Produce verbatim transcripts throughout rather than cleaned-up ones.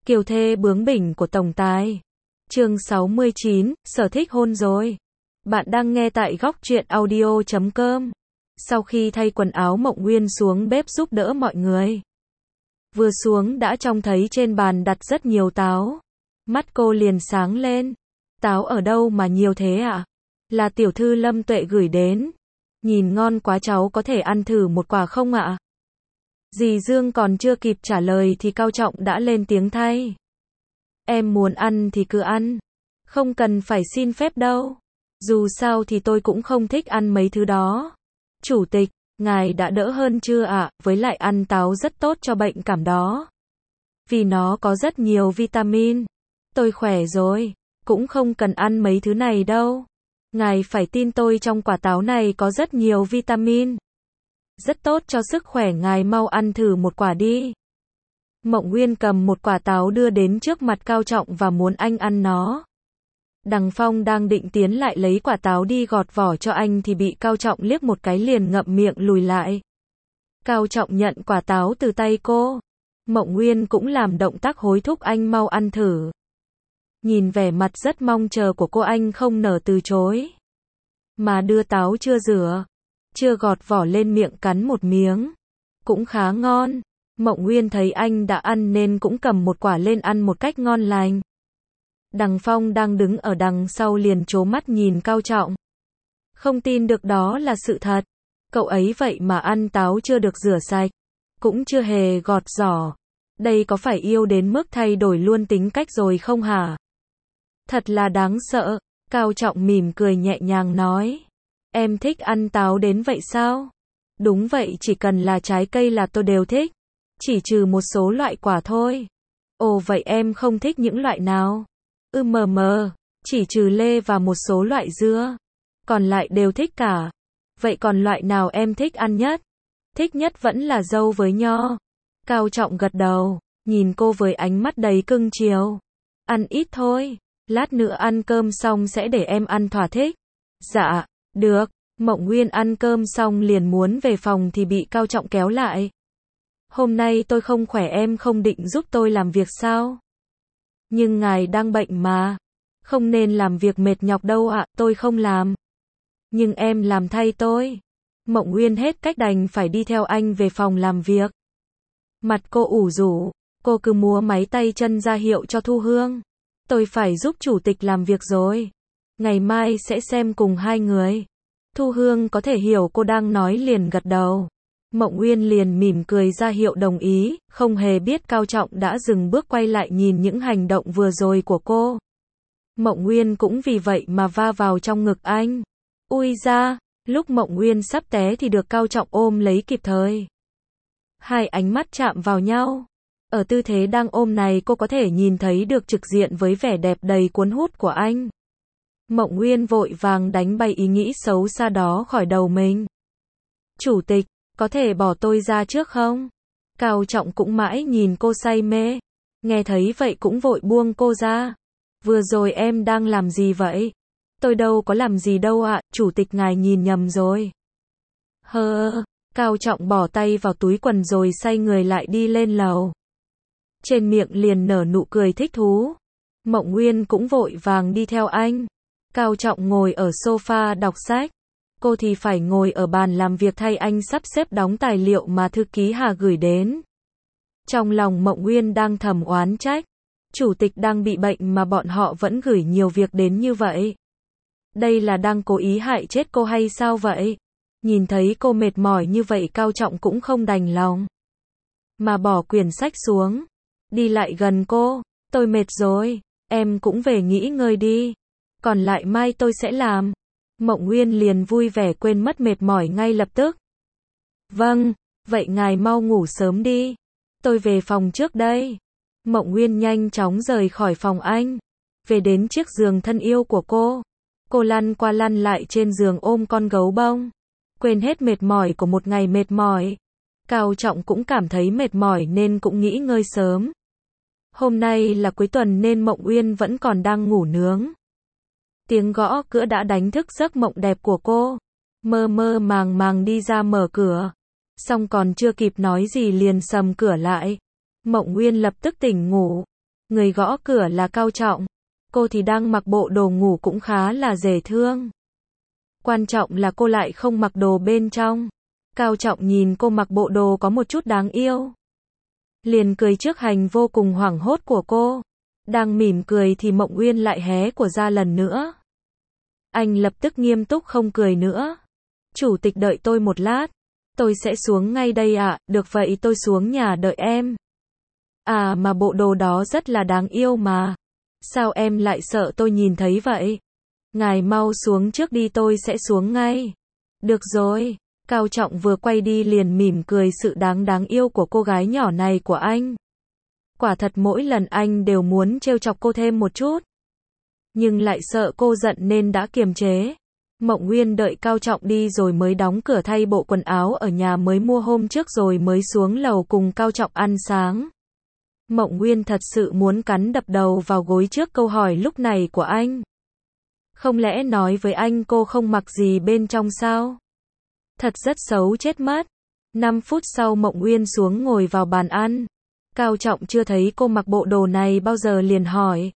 Kiều thê bướng bỉnh của tổng tài. Chương sáu mươi chín, sở thích hôn rồi. Bạn đang nghe tại góc truyện audio chấm com. Sau khi thay quần áo, Mộng Nguyên xuống bếp giúp đỡ mọi người. Vừa xuống đã trông thấy trên bàn đặt rất nhiều táo. Mắt cô liền sáng lên. Táo ở đâu mà nhiều thế ạ? À? Là tiểu thư Lâm Tuệ gửi đến. Nhìn ngon quá, cháu có thể ăn thử một quả không ạ? À? Dì Dương còn chưa kịp trả lời thì Cao Trọng đã lên tiếng thay. Em muốn ăn thì cứ ăn. Không cần phải xin phép đâu. Dù sao thì tôi cũng không thích ăn mấy thứ đó. Chủ tịch, ngài đã đỡ hơn chưa ạ? À? Với lại ăn táo rất tốt cho bệnh cảm đó. Vì nó có rất nhiều vitamin. Tôi khỏe rồi. Cũng không cần ăn mấy thứ này đâu. Ngài phải tin tôi, trong quả táo này có rất nhiều vitamin. Rất tốt cho sức khỏe, ngài mau ăn thử một quả đi. Mộng Nguyên cầm một quả táo đưa đến trước mặt Cao Trọng và muốn anh ăn nó. Đằng Phong đang định tiến lại lấy quả táo đi gọt vỏ cho anh thì bị Cao Trọng liếc một cái liền ngậm miệng lùi lại. Cao Trọng nhận quả táo từ tay cô. Mộng Nguyên cũng làm động tác hối thúc anh mau ăn thử. Nhìn vẻ mặt rất mong chờ của cô, anh không nỡ từ chối. Mà đưa táo chưa rửa, chưa gọt vỏ lên miệng cắn một miếng. Cũng khá ngon. Mộng Nguyên thấy anh đã ăn nên cũng cầm một quả lên ăn một cách ngon lành. Đằng Phong đang đứng ở đằng sau liền trố mắt nhìn Cao Trọng. Không tin được đó là sự thật. Cậu ấy vậy mà ăn táo chưa được rửa sạch. Cũng chưa hề gọt vỏ. Đây có phải yêu đến mức thay đổi luôn tính cách rồi không hả? Thật là đáng sợ. Cao Trọng mỉm cười nhẹ nhàng nói. Em thích ăn táo đến vậy sao? Đúng vậy, chỉ cần là trái cây là tôi đều thích. Chỉ trừ một số loại quả thôi. Ồ, vậy em không thích những loại nào? Ừ mờ mờ, chỉ trừ lê và một số loại dưa. Còn lại đều thích cả. Vậy còn loại nào em thích ăn nhất? Thích nhất vẫn là dâu với nho. Cao Trọng gật đầu, nhìn cô với ánh mắt đầy cưng chiều. Ăn ít thôi, lát nữa ăn cơm xong sẽ để em ăn thỏa thích. Dạ, được. Mộng Nguyên ăn cơm xong liền muốn về phòng thì bị Cao Trọng kéo lại. Hôm nay tôi không khỏe, em không định giúp tôi làm việc sao? Nhưng ngài đang bệnh mà. Không nên làm việc mệt nhọc đâu ạ, à, tôi không làm. Nhưng em làm thay tôi. Mộng Nguyên hết cách đành phải đi theo anh về phòng làm việc. Mặt cô ủ rũ, cô cứ múa máy tay chân ra hiệu cho Thu Hương. Tôi phải giúp chủ tịch làm việc rồi. Ngày mai sẽ xem cùng hai người. Thu Hương có thể hiểu cô đang nói liền gật đầu. Mộng Nguyên liền mỉm cười ra hiệu đồng ý, không hề biết Cao Trọng đã dừng bước quay lại nhìn những hành động vừa rồi của cô. Mộng Nguyên cũng vì vậy mà va vào trong ngực anh. Ui da, lúc Mộng Nguyên sắp té thì được Cao Trọng ôm lấy kịp thời. Hai ánh mắt chạm vào nhau. Ở tư thế đang ôm này cô có thể nhìn thấy được trực diện với vẻ đẹp đầy cuốn hút của anh. Mộng Nguyên vội vàng đánh bay ý nghĩ xấu xa đó khỏi đầu mình. Chủ tịch, có thể bỏ tôi ra trước không? Cao Trọng cũng mãi nhìn cô say mê. Nghe thấy vậy cũng vội buông cô ra. Vừa rồi em đang làm gì vậy? Tôi đâu có làm gì đâu ạ, à, chủ tịch ngài nhìn nhầm rồi. Hơ, Cao Trọng bỏ tay vào túi quần rồi xoay người lại đi lên lầu. Trên miệng liền nở nụ cười thích thú. Mộng Nguyên cũng vội vàng đi theo anh. Cao Trọng ngồi ở sofa đọc sách. Cô thì phải ngồi ở bàn làm việc thay anh sắp xếp đóng tài liệu mà thư ký Hà gửi đến. Trong lòng Mộng Nguyên đang thầm oán trách. Chủ tịch đang bị bệnh mà bọn họ vẫn gửi nhiều việc đến như vậy. Đây là đang cố ý hại chết cô hay sao vậy? Nhìn thấy cô mệt mỏi như vậy Cao Trọng cũng không đành lòng. Mà bỏ quyển sách xuống. Đi lại gần cô. Tôi mệt rồi. Em cũng về nghỉ ngơi đi. Còn lại mai tôi sẽ làm. Mộng Nguyên liền vui vẻ quên mất mệt mỏi ngay lập tức. Vâng, vậy ngài mau ngủ sớm đi. Tôi về phòng trước đây. Mộng Nguyên nhanh chóng rời khỏi phòng anh. Về đến chiếc giường thân yêu của cô. Cô lăn qua lăn lại trên giường ôm con gấu bông. Quên hết mệt mỏi của một ngày mệt mỏi. Cao Trọng cũng cảm thấy mệt mỏi nên cũng nghỉ ngơi sớm. Hôm nay là cuối tuần nên Mộng Nguyên vẫn còn đang ngủ nướng. Tiếng gõ cửa đã đánh thức giấc mộng đẹp của cô. Mơ mơ màng màng đi ra mở cửa. Xong còn chưa kịp nói gì liền sầm cửa lại. Mộng Nguyên lập tức tỉnh ngủ. Người gõ cửa là Cao Trọng. Cô thì đang mặc bộ đồ ngủ cũng khá là dễ thương. Quan trọng là cô lại không mặc đồ bên trong. Cao Trọng nhìn cô mặc bộ đồ có một chút đáng yêu. Liền cười trước hành vô cùng hoảng hốt của cô. Đang mỉm cười thì Mộng Uyên lại hé của ra lần nữa. Anh lập tức nghiêm túc không cười nữa. Chủ tịch đợi tôi một lát. Tôi sẽ xuống ngay đây ạ, à, được vậy tôi xuống nhà đợi em. À mà bộ đồ đó rất là đáng yêu mà. Sao em lại sợ tôi nhìn thấy vậy? Ngài mau xuống trước đi tôi sẽ xuống ngay. Được rồi. Cao Trọng vừa quay đi liền mỉm cười sự đáng đáng yêu của cô gái nhỏ này của anh. Quả thật mỗi lần anh đều muốn trêu chọc cô thêm một chút. Nhưng lại sợ cô giận nên đã kiềm chế. Mộng Nguyên đợi Cao Trọng đi rồi mới đóng cửa thay bộ quần áo ở nhà mới mua hôm trước rồi mới xuống lầu cùng Cao Trọng ăn sáng. Mộng Nguyên thật sự muốn cắn đập đầu vào gối trước câu hỏi lúc này của anh. Không lẽ nói với anh cô không mặc gì bên trong sao? Thật rất xấu chết mất. năm phút sau Mộng Nguyên xuống ngồi vào bàn ăn. Cao Trọng chưa thấy cô mặc bộ đồ này bao giờ liền hỏi.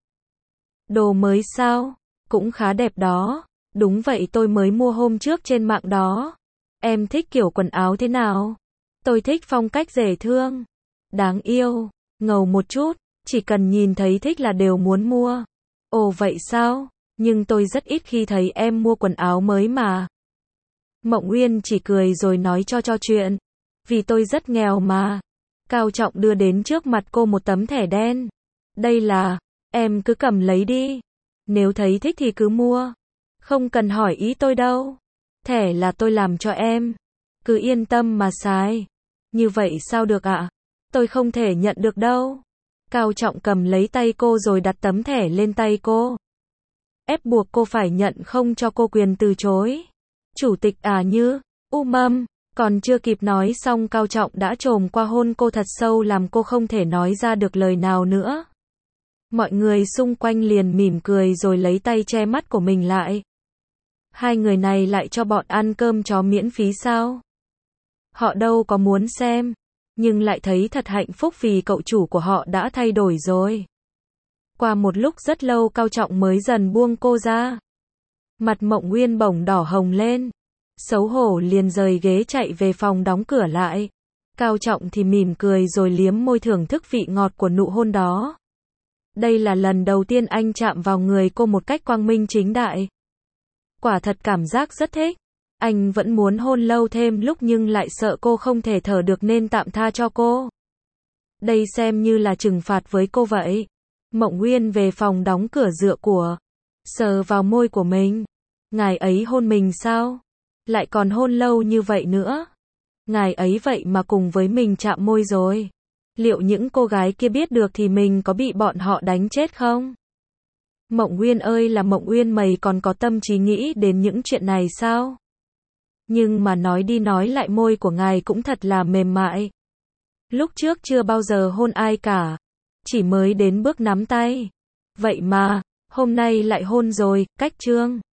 Đồ mới sao? Cũng khá đẹp đó. Đúng vậy tôi mới mua hôm trước trên mạng đó. Em thích kiểu quần áo thế nào? Tôi thích phong cách dễ thương. Đáng yêu. Ngầu một chút. Chỉ cần nhìn thấy thích là đều muốn mua. Ồ vậy sao? Nhưng tôi rất ít khi thấy em mua quần áo mới mà. Mộng Uyên chỉ cười rồi nói cho cho chuyện. Vì tôi rất nghèo mà. Cao Trọng đưa đến trước mặt cô một tấm thẻ đen. Đây là, em cứ cầm lấy đi. Nếu thấy thích thì cứ mua. Không cần hỏi ý tôi đâu. Thẻ là tôi làm cho em. Cứ yên tâm mà xài. Như vậy sao được ạ? Tôi không thể nhận được đâu. Cao Trọng cầm lấy tay cô rồi đặt tấm thẻ lên tay cô. Ép buộc cô phải nhận không cho cô quyền từ chối. Chủ tịch à như, u mâm, còn chưa kịp nói xong Cao Trọng đã chồm qua hôn cô thật sâu làm cô không thể nói ra được lời nào nữa. Mọi người xung quanh liền mỉm cười rồi lấy tay che mắt của mình lại. Hai người này lại cho bọn ăn cơm chó miễn phí sao? Họ đâu có muốn xem, nhưng lại thấy thật hạnh phúc vì cậu chủ của họ đã thay đổi rồi. Qua một lúc rất lâu Cao Trọng mới dần buông cô ra. Mặt Mộng Nguyên bỗng đỏ hồng lên. Xấu hổ liền rời ghế chạy về phòng đóng cửa lại. Cao Trọng thì mỉm cười rồi liếm môi thưởng thức vị ngọt của nụ hôn đó. Đây là lần đầu tiên anh chạm vào người cô một cách quang minh chính đại. Quả thật cảm giác rất thích. Anh vẫn muốn hôn lâu thêm lúc nhưng lại sợ cô không thể thở được nên tạm tha cho cô. Đây xem như là trừng phạt với cô vậy. Mộng Nguyên về phòng đóng cửa dựa của. Sờ vào môi của mình. Ngài ấy hôn mình sao? Lại còn hôn lâu như vậy nữa. Ngài ấy vậy mà cùng với mình chạm môi rồi. Liệu những cô gái kia biết được thì mình có bị bọn họ đánh chết không? Mộng Nguyên ơi là Mộng Nguyên mày còn có tâm trí nghĩ đến những chuyện này sao? Nhưng mà nói đi nói lại môi của ngài cũng thật là mềm mại. Lúc trước chưa bao giờ hôn ai cả. Chỉ mới đến bước nắm tay. Vậy mà, hôm nay lại hôn rồi, cách trương.